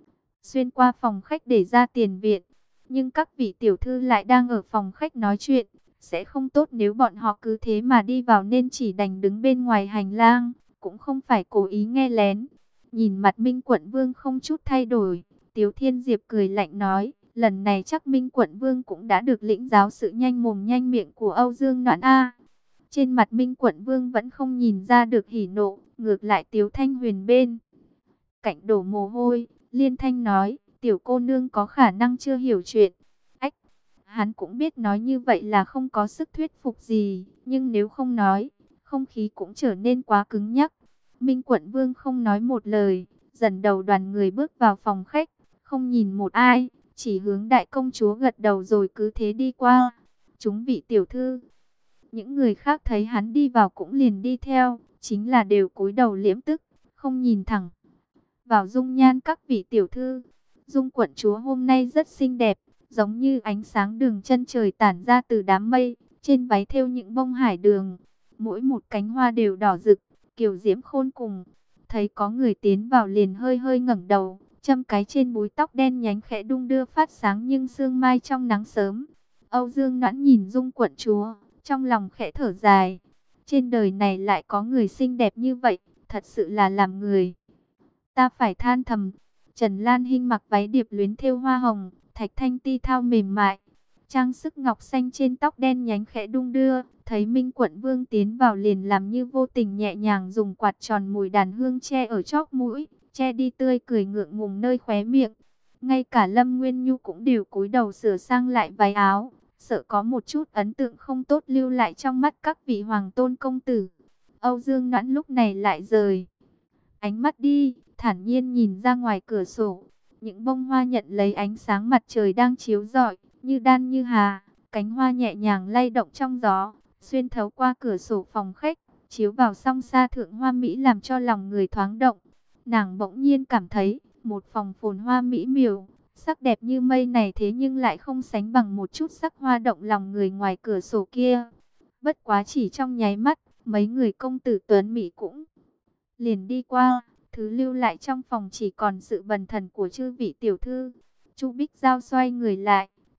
xuyên qua phòng khách để ra tiền viện, nhưng các vị tiểu thư lại đang ở phòng khách nói chuyện, sẽ không tốt nếu bọn họ cứ thế mà đi vào nên chỉ đành đứng bên ngoài hành lang, cũng không phải cố ý nghe lén. Nhìn mặt Minh Quận Vương không chút thay đổi, Tiếu Thiên Diệp cười lạnh nói, lần này chắc Minh Quận Vương cũng đã được lĩnh giáo sự nhanh mồm nhanh miệng của Âu Dương Noãn a. Trên mặt Minh Quận Vương vẫn không nhìn ra được hỉ nộ, ngược lại Tiếu Thanh Huyền bên cạnh đổ mồ hôi, liên thanh nói, tiểu cô nương có khả năng chưa hiểu chuyện. Ách, hắn cũng biết nói như vậy là không có sức thuyết phục gì, nhưng nếu không nói, không khí cũng trở nên quá cứng nhắc. Minh Quận Vương không nói một lời, dần đầu đoàn người bước vào phòng khách, không nhìn một ai, chỉ hướng đại công chúa gật đầu rồi cứ thế đi qua. Chúng vị tiểu thư, những người khác thấy hắn đi vào cũng liền đi theo, chính là đều cúi đầu liễm tức, không nhìn thẳng vào dung nhan các vị tiểu thư. Dung quận chúa hôm nay rất xinh đẹp, giống như ánh sáng đường chân trời tản ra từ đám mây, trên váy thêu những bông hải đường, mỗi một cánh hoa đều đỏ rực, kiều diễm khôn cùng. Thấy có người tiến vào liền hơi hơi ngẩng đầu, châm cái trên búi tóc đen nhánh khẽ đung đưa phát sáng nhưng sương mai trong nắng sớm. Âu Dương Noãn nhìn Dung quận chúa, trong lòng khẽ thở dài. Trên đời này lại có người xinh đẹp như vậy, thật sự là làm người ta phải than thầm. Trần Lan Hinh mặc váy điệp luyến thêu hoa hồng, thạch thanh ti thao mềm mại, trang sức ngọc xanh trên tóc đen nhánh khẽ đung đưa. Thấy Minh Quận Vương tiến vào liền làm như vô tình nhẹ nhàng dùng quạt tròn mùi đàn hương che ở chóp mũi, che đi tươi cười ngượng ngùng nơi khóe miệng. Ngay cả Lâm Nguyên Nhu cũng đều cúi đầu sửa sang lại váy áo, sợ có một chút ấn tượng không tốt lưu lại trong mắt các vị hoàng tôn công tử. Âu Dương Noãn lúc này lại rời ánh mắt đi, thản nhiên nhìn ra ngoài cửa sổ. Những bông hoa nhận lấy ánh sáng mặt trời đang chiếu rọi, như đan như hà, cánh hoa nhẹ nhàng lay động trong gió, xuyên thấu qua cửa sổ phòng khách, chiếu vào song sa thượng hoa mỹ làm cho lòng người thoáng động. Nàng bỗng nhiên cảm thấy, một phòng phồn hoa mỹ miều, sắc đẹp như mây này thế nhưng lại không sánh bằng một chút sắc hoa động lòng người ngoài cửa sổ kia. Bất quá chỉ trong nháy mắt, mấy người công tử tuấn mỹ cũng liền đi qua, thứ lưu lại trong phòng chỉ còn sự bần thần của chư vị tiểu thư. Chu Bích Giao xoay người lại,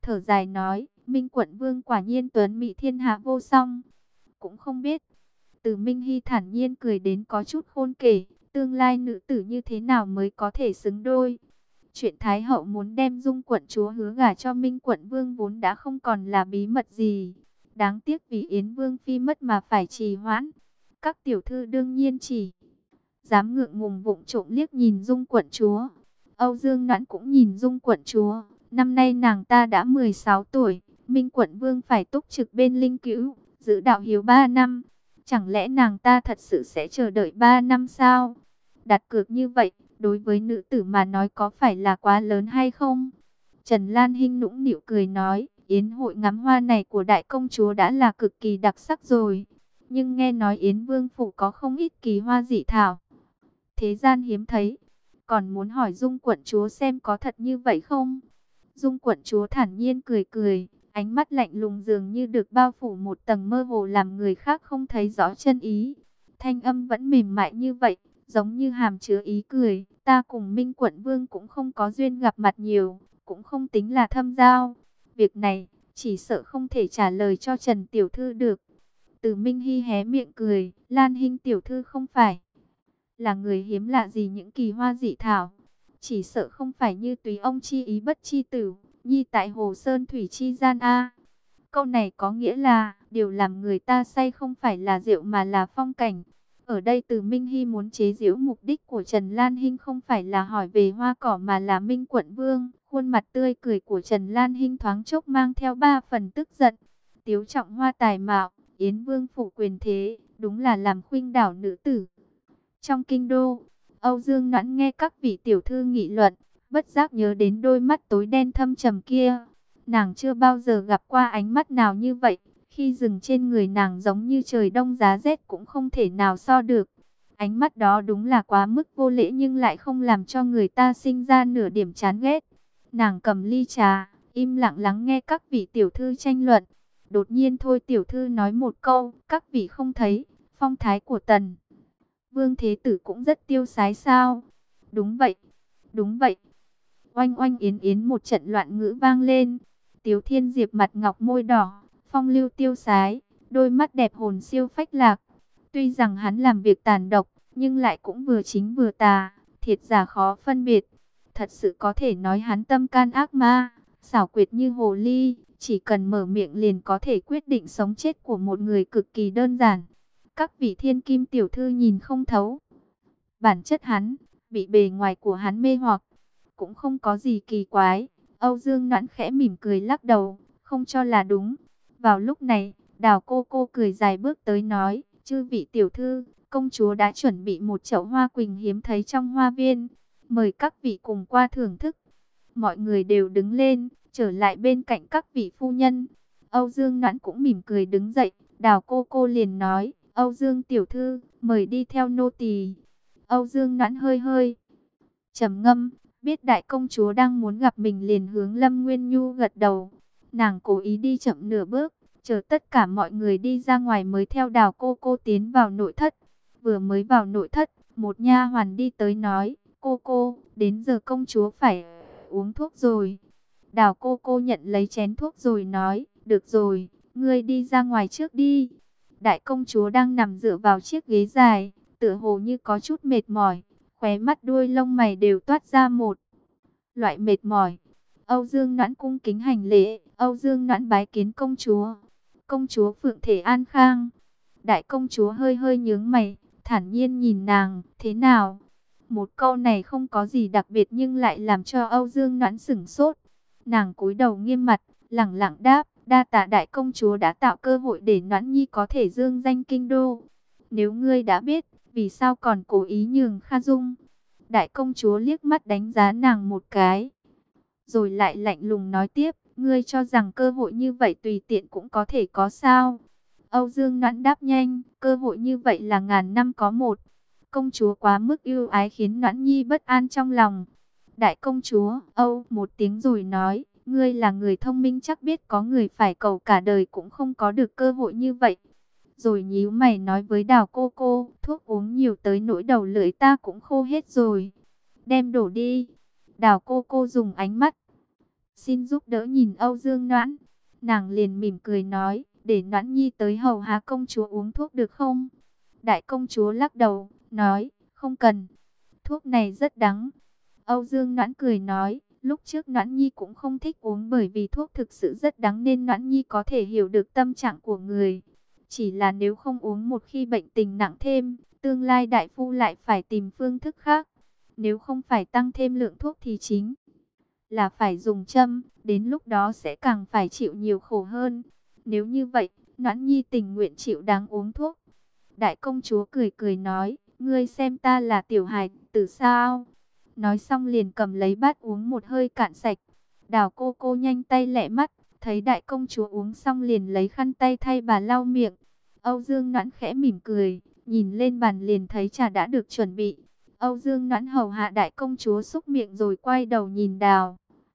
thở dài nói, Minh quận vương quả nhiên tuấn mỹ thiên hạ vô song. Cũng không biết, Từ Minh Hy thản nhiên cười đến có chút khôn kể, tương lai nữ tử như thế nào mới có thể xứng đôi. Chuyện Thái hậu muốn đem Dung quận chúa hứa gả cho Minh quận vương vốn đã không còn là bí mật gì. Đáng tiếc vì Yến Vương phi mất mà phải trì hoãn. Các tiểu thư đương nhiên chỉ dám ngượng ngùng vụng trộm liếc nhìn Dung quận chúa. Âu Dương Noãn cũng nhìn Dung quận chúa. Năm nay nàng ta đã mười sáu tuổi, Minh quận vương phải túc trực bên linh cữu, giữ đạo hiếu ba năm. Chẳng lẽ nàng ta thật sự sẽ chờ đợi ba năm sao? Đặt cược như vậy, đối với nữ tử mà nói có phải là quá lớn hay không? Trần Lan Hinh nũng nịu cười nói, yến hội ngắm hoa này của đại công chúa đã là cực kỳ đặc sắc rồi. Nhưng nghe nói Yến Vương phủ có không ít kỳ hoa dị thảo. Thế gian hiếm thấy. Còn muốn hỏi Dung quận chúa xem có thật như vậy không? Dung quận chúa thản nhiên cười cười, ánh mắt lạnh lùng dường như được bao phủ một tầng mơ hồ làm người khác không thấy rõ chân ý. Thanh âm vẫn mềm mại như vậy, giống như hàm chứa ý cười. Ta cùng Minh quận vương cũng không có duyên gặp mặt nhiều, cũng không tính là thâm giao. Việc này, chỉ sợ không thể trả lời cho Trần tiểu thư được. Từ Minh Hy hé miệng cười, Lan Hinh tiểu thư không phải là người hiếm lạ gì những kỳ hoa dị thảo. Chỉ sợ không phải như tùy ông chi ý bất chi tử, nhi tại hồ sơn thủy chi gian a. Câu này có nghĩa là, điều làm người ta say không phải là rượu mà là phong cảnh. Ở đây Từ Minh Hy muốn chế giễu mục đích của Trần Lan Hinh không phải là hỏi về hoa cỏ mà là Minh quận vương. Khuôn mặt tươi cười của Trần Lan Hinh thoáng chốc mang theo ba phần tức giận. Tiếu trọng hoa tài mạo, Yến Vương phủ quyền thế, đúng là làm khuynh đảo nữ tử. Trong kinh đô, Âu Dương Noãn nghe các vị tiểu thư nghị luận, bất giác nhớ đến đôi mắt tối đen thâm trầm kia. Nàng chưa bao giờ gặp qua ánh mắt nào như vậy, khi dừng trên người nàng giống như trời đông giá rét cũng không thể nào so được. Ánh mắt đó đúng là quá mức vô lễ nhưng lại không làm cho người ta sinh ra nửa điểm chán ghét. Nàng cầm ly trà, im lặng lắng nghe các vị tiểu thư tranh luận. Đột nhiên thôi tiểu thư nói một câu, các vị không thấy, phong thái của Tần Vương Thế Tử cũng rất tiêu sái sao? Đúng vậy, đúng vậy. Oanh oanh yến yến một trận loạn ngữ vang lên. Tiếu Thiên Diệp mặt ngọc môi đỏ, phong lưu tiêu sái, đôi mắt đẹp hồn siêu phách lạc. Tuy rằng hắn làm việc tàn độc, nhưng lại cũng vừa chính vừa tà, thiệt giả khó phân biệt. Thật sự có thể nói hắn tâm can ác ma, xảo quyệt như hồ ly, chỉ cần mở miệng liền có thể quyết định sống chết của một người cực kỳ đơn giản. Các vị thiên kim tiểu thư nhìn không thấu bản chất hắn, bị bề ngoài của hắn mê hoặc, cũng không có gì kỳ quái. Âu Dương Noãn khẽ mỉm cười lắc đầu, không cho là đúng. Vào lúc này, Đào cô cô cười dài bước tới nói, chư vị tiểu thư, công chúa đã chuẩn bị một chậu hoa quỳnh hiếm thấy trong hoa viên, mời các vị cùng qua thưởng thức. Mọi người đều đứng lên, trở lại bên cạnh các vị phu nhân. Âu Dương Noãn cũng mỉm cười đứng dậy, Đào cô cô liền nói, Âu Dương tiểu thư, mời đi theo nô tỳ. Âu Dương Noãn hơi hơi trầm ngâm, biết đại công chúa đang muốn gặp mình liền hướng Lâm Nguyên Nhu gật đầu. Nàng cố ý đi chậm nửa bước, chờ tất cả mọi người đi ra ngoài mới theo Đào cô cô tiến vào nội thất. Vừa mới vào nội thất, một nha hoàn đi tới nói, cô cô, đến giờ công chúa phải uống thuốc rồi. Đào cô cô nhận lấy chén thuốc rồi nói, được rồi, ngươi đi ra ngoài trước đi. Đại công chúa đang nằm dựa vào chiếc ghế dài, tựa hồ như có chút mệt mỏi, khóe mắt đuôi lông mày đều toát ra một loại mệt mỏi. Âu Dương Noãn cung kính hành lễ, Âu Dương Noãn bái kiến công chúa. Công chúa Phượng Thể An Khang. Đại công chúa hơi hơi nhướng mày, thản nhiên nhìn nàng, thế nào? Một câu này không có gì đặc biệt nhưng lại làm cho Âu Dương Noãn sửng sốt. Nàng cúi đầu nghiêm mặt, lẳng lặng đáp, đa tạ đại công chúa đã tạo cơ hội để Noãn Nhi có thể dương danh kinh đô. Nếu ngươi đã biết, vì sao còn cố ý nhường Kha Dung? Đại công chúa liếc mắt đánh giá nàng một cái, rồi lại lạnh lùng nói tiếp, ngươi cho rằng cơ hội như vậy tùy tiện cũng có thể có sao? Âu Dương Noãn đáp nhanh, cơ hội như vậy là ngàn năm có một. Công chúa quá mức ưu ái khiến Noãn Nhi bất an trong lòng. Đại công chúa, Âu một tiếng rồi nói, ngươi là người thông minh chắc biết có người phải cầu cả đời cũng không có được cơ hội như vậy. Rồi nhíu mày nói với Đào cô cô, thuốc uống nhiều tới nỗi đầu lưỡi ta cũng khô hết rồi. Đem đổ đi. Đào cô cô dùng ánh mắt xin giúp đỡ nhìn Âu Dương Noãn. Nàng liền mỉm cười nói, để Noãn Nhi tới hầu hạ công chúa uống thuốc được không? Đại công chúa lắc đầu, nói, không cần, thuốc này rất đắng. Âu Dương Noãn cười nói, lúc trước Noãn Nhi cũng không thích uống bởi vì thuốc thực sự rất đắng nên Noãn Nhi có thể hiểu được tâm trạng của người. Chỉ là nếu không uống một khi bệnh tình nặng thêm, tương lai đại phu lại phải tìm phương thức khác. Nếu không phải tăng thêm lượng thuốc thì chính là phải dùng châm, đến lúc đó sẽ càng phải chịu nhiều khổ hơn. Nếu như vậy, Noãn Nhi tình nguyện chịu đáng uống thuốc. Đại công chúa cười cười nói, ngươi xem ta là tiểu hài tử sao? Nói xong liền cầm lấy bát uống một hơi cạn sạch. Đào cô cô nhanh tay lẹ mắt, thấy đại công chúa uống xong liền lấy khăn tay thay bà lau miệng. Âu Dương Noãn khẽ mỉm cười, nhìn lên bàn liền thấy trà đã được chuẩn bị. Âu Dương Noãn hầu hạ đại công chúa xúc miệng rồi quay đầu nhìn Đào.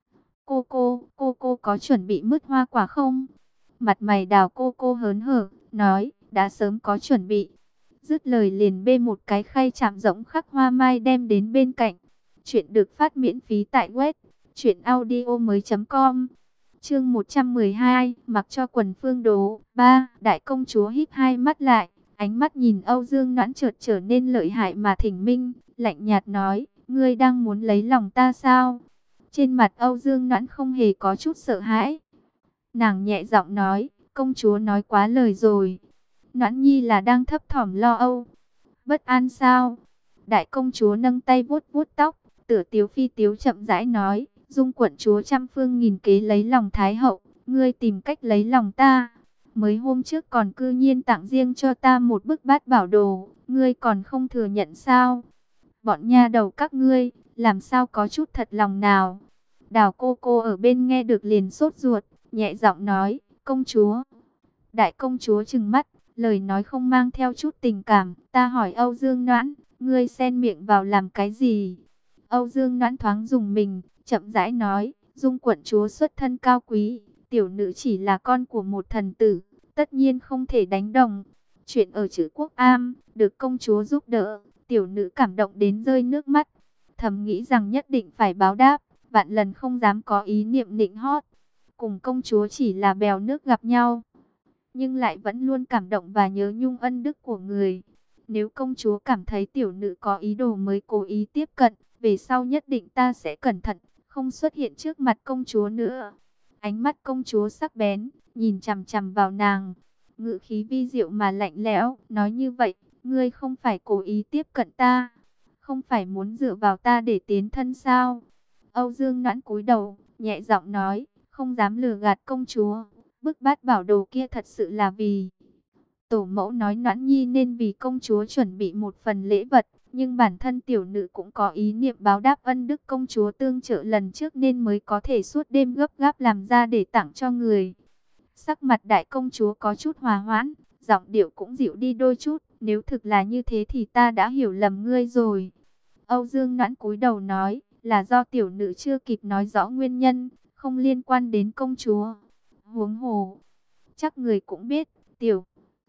Cô cô, cô cô có chuẩn bị mứt hoa quả không? Mặt mày Đào cô cô hớn hở, nói, đã sớm có chuẩn bị. Dứt lời liền bê một cái khay chạm rỗng khắc hoa mai đem đến bên cạnh. Chuyện được phát miễn phí tại web truyện audio mới chấm com. Chương một trăm mười hai, mặc cho quần phương đố. ba. Đại công chúa híp hai mắt lại, ánh mắt nhìn Âu Dương Noãn chợt trở nên lợi hại mà thỉnh minh, lạnh nhạt nói, ngươi đang muốn lấy lòng ta sao? Trên mặt Âu Dương Noãn không hề có chút sợ hãi. Nàng nhẹ giọng nói, công chúa nói quá lời rồi. Noãn Nhi là đang thấp thỏm lo âu, bất an sao? Đại công chúa nâng tay vuốt vuốt tóc, tựa tiếu phi tiếu chậm rãi nói, Dung quận chúa trăm phương nghìn kế lấy lòng Thái hậu, ngươi tìm cách lấy lòng ta. Mới hôm trước còn cư nhiên tặng riêng cho ta một bức bát bảo đồ, ngươi còn không thừa nhận sao? Bọn nha đầu các ngươi, làm sao có chút thật lòng nào? Đào cô cô ở bên nghe được liền sốt ruột, nhẹ giọng nói, công chúa. Đại công chúa trừng mắt, lời nói không mang theo chút tình cảm. Ta hỏi Âu Dương Noãn, ngươi xen miệng vào làm cái gì? Âu Dương Noãn thoáng dùng mình, chậm rãi nói, Dung quận chúa xuất thân cao quý, tiểu nữ chỉ là con của một thần tử, tất nhiên không thể đánh đồng. Chuyện ở chữ Quốc Am, được công chúa giúp đỡ, tiểu nữ cảm động đến rơi nước mắt, thầm nghĩ rằng nhất định phải báo đáp, vạn lần không dám có ý niệm nịnh hót. Cùng công chúa chỉ là bèo nước gặp nhau, nhưng lại vẫn luôn cảm động và nhớ nhung ân đức của người. Nếu công chúa cảm thấy tiểu nữ có ý đồ mới cố ý tiếp cận, về sau nhất định ta sẽ cẩn thận, không xuất hiện trước mặt công chúa nữa. Ánh mắt công chúa sắc bén, nhìn chằm chằm vào nàng, ngữ khí vi diệu mà lạnh lẽo, nói như vậy, ngươi không phải cố ý tiếp cận ta, không phải muốn dựa vào ta để tiến thân sao? Âu Dương Noãn cúi đầu, nhẹ giọng nói, không dám lừa gạt công chúa, bức bát bảo đồ kia thật sự là vì tổ mẫu nói Noãn Nhi nên vì công chúa chuẩn bị một phần lễ vật, nhưng bản thân tiểu nữ cũng có ý niệm báo đáp ân đức công chúa tương trợ lần trước nên mới có thể suốt đêm gấp gáp làm ra để tặng cho người. Sắc mặt đại công chúa có chút hòa hoãn, giọng điệu cũng dịu đi đôi chút, nếu thực là như thế thì ta đã hiểu lầm ngươi rồi. Âu Dương Noãn cúi đầu nói, là do tiểu nữ chưa kịp nói rõ nguyên nhân, không liên quan đến công chúa. Huống hồ, chắc người cũng biết, tiểu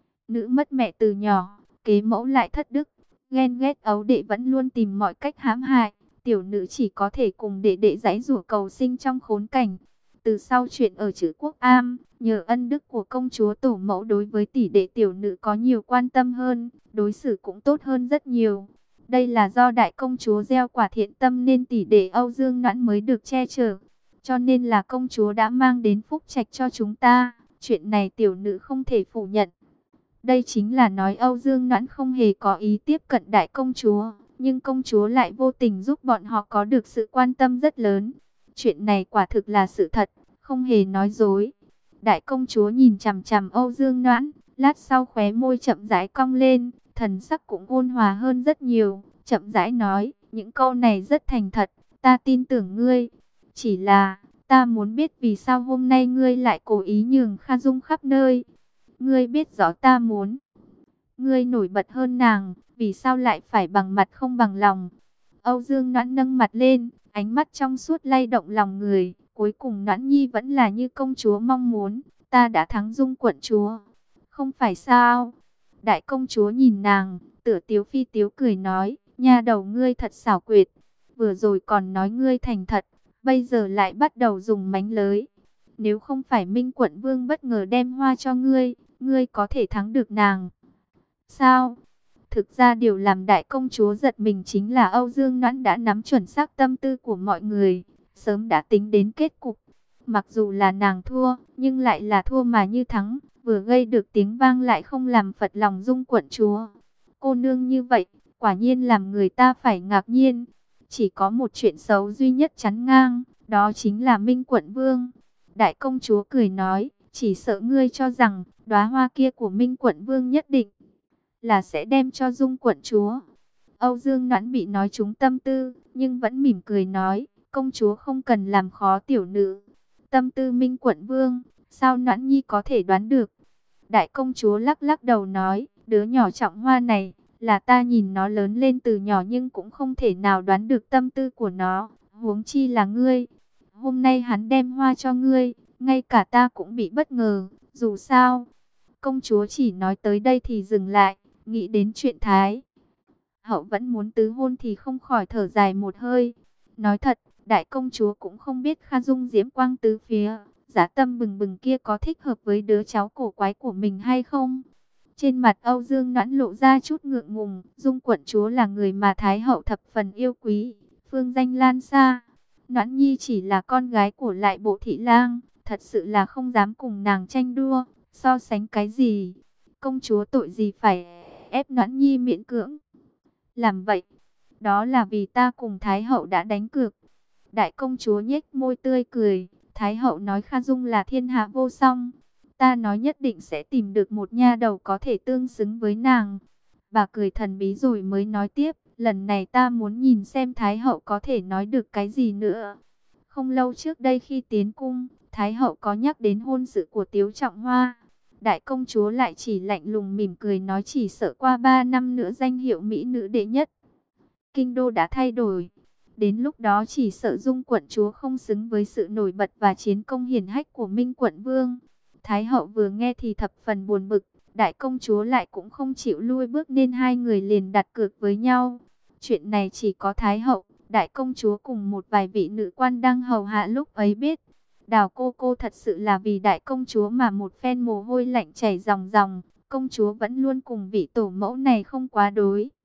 nữ mất mẹ từ nhỏ, kế mẫu lại thất đức, ghen ghét ấu đệ vẫn luôn tìm mọi cách hãm hại, tiểu nữ chỉ có thể cùng đệ đệ giãy giụa cầu sinh trong khốn cảnh. Từ sau chuyện ở chữ Quốc Am, nhờ ân đức của công chúa tổ mẫu đối với tỷ đệ tiểu nữ có nhiều quan tâm hơn, đối xử cũng tốt hơn rất nhiều. Đây là do đại công chúa gieo quả thiện tâm nên tỷ đệ Âu Dương Noãn mới được che chở. Cho nên là công chúa đã mang đến phúc trạch cho chúng ta, chuyện này tiểu nữ không thể phủ nhận. Đây chính là nói Âu Dương Noãn không hề có ý tiếp cận đại công chúa, nhưng công chúa lại vô tình giúp bọn họ có được sự quan tâm rất lớn. Chuyện này quả thực là sự thật, không hề nói dối. Đại công chúa nhìn chằm chằm Âu Dương Noãn, lát sau khóe môi chậm rãi cong lên, thần sắc cũng ôn hòa hơn rất nhiều, chậm rãi nói, những câu này rất thành thật, ta tin tưởng ngươi. Chỉ là, ta muốn biết vì sao hôm nay ngươi lại cố ý nhường Kha Dung khắp nơi. Ngươi biết rõ ta muốn ngươi nổi bật hơn nàng, vì sao lại phải bằng mặt không bằng lòng? Âu Dương Noãn nâng mặt lên, ánh mắt trong suốt lay động lòng người. Cuối cùng Noãn Nhi vẫn là như công chúa mong muốn, ta đã thắng Dung quận chúa. Không phải sao? Đại công chúa nhìn nàng, tựa tiếu phi tiếu cười nói, nha đầu ngươi thật xảo quyệt. Vừa rồi còn nói ngươi thành thật, bây giờ lại bắt đầu dùng mánh lới. Nếu không phải Minh Quận Vương bất ngờ đem hoa cho ngươi, ngươi có thể thắng được nàng. Sao? Thực ra điều làm đại công chúa giật mình chính là Âu Dương Noãn đã nắm chuẩn xác tâm tư của mọi người, sớm đã tính đến kết cục. Mặc dù là nàng thua, nhưng lại là thua mà như thắng, vừa gây được tiếng vang lại không làm phật lòng Dung quận chúa. Cô nương như vậy, quả nhiên làm người ta phải ngạc nhiên. Chỉ có một chuyện xấu duy nhất chắn ngang, đó chính là Minh Quận Vương. Đại công chúa cười nói, chỉ sợ ngươi cho rằng đóa hoa kia của Minh Quận Vương nhất định là sẽ đem cho Dung quận chúa. Âu Dương Noãn bị nói trúng tâm tư, nhưng vẫn mỉm cười nói, công chúa không cần làm khó tiểu nữ. Tâm tư Minh Quận Vương, sao Noãn Nhi có thể đoán được? Đại công chúa lắc lắc đầu nói, đứa nhỏ trọng hoa này, là ta nhìn nó lớn lên từ nhỏ nhưng cũng không thể nào đoán được tâm tư của nó, huống chi là ngươi. Hôm nay hắn đem hoa cho ngươi, ngay cả ta cũng bị bất ngờ, dù sao. Công chúa chỉ nói tới đây thì dừng lại, nghĩ đến chuyện Thái hậu vẫn muốn tứ hôn thì không khỏi thở dài một hơi. Nói thật, đại công chúa cũng không biết Kha Dung diễm quang tứ phía, dã tâm bừng bừng kia có thích hợp với đứa cháu cổ quái của mình hay không. Trên mặt Âu Dương Noãn lộ ra chút ngượng ngùng, Dung quận chúa là người mà Thái hậu thập phần yêu quý, phương danh lan xa. Noãn Nhi chỉ là con gái của lại bộ thị lang, thật sự là không dám cùng nàng tranh đua, so sánh cái gì. Công chúa tội gì phải ép Noãn Nhi miễn cưỡng làm vậy. Đó là vì ta cùng Thái hậu đã đánh cược. Đại công chúa nhếch môi tươi cười, Thái hậu nói Kha Dung là thiên hạ vô song. Ta nói nhất định sẽ tìm được một nha đầu có thể tương xứng với nàng. Bà cười thần bí rồi mới nói tiếp, lần này ta muốn nhìn xem Thái hậu có thể nói được cái gì nữa. Không lâu trước đây khi tiến cung, Thái hậu có nhắc đến hôn sự của Tiếu Trọng Hoa. Đại công chúa lại chỉ lạnh lùng mỉm cười nói chỉ sợ qua ba năm nữa danh hiệu mỹ nữ đệ nhất kinh đô đã thay đổi. Đến lúc đó chỉ sợ Dung quận chúa không xứng với sự nổi bật và chiến công hiển hách của Minh Quận Vương. Thái hậu vừa nghe thì thập phần buồn bực, đại công chúa lại cũng không chịu lui bước nên hai người liền đặt cược với nhau. Chuyện này chỉ có Thái hậu, đại công chúa cùng một vài vị nữ quan đang hầu hạ lúc ấy biết. Đào cô cô thật sự là vì đại công chúa mà một phen mồ hôi lạnh chảy ròng ròng, công chúa vẫn luôn cùng vị tổ mẫu này không quá đối.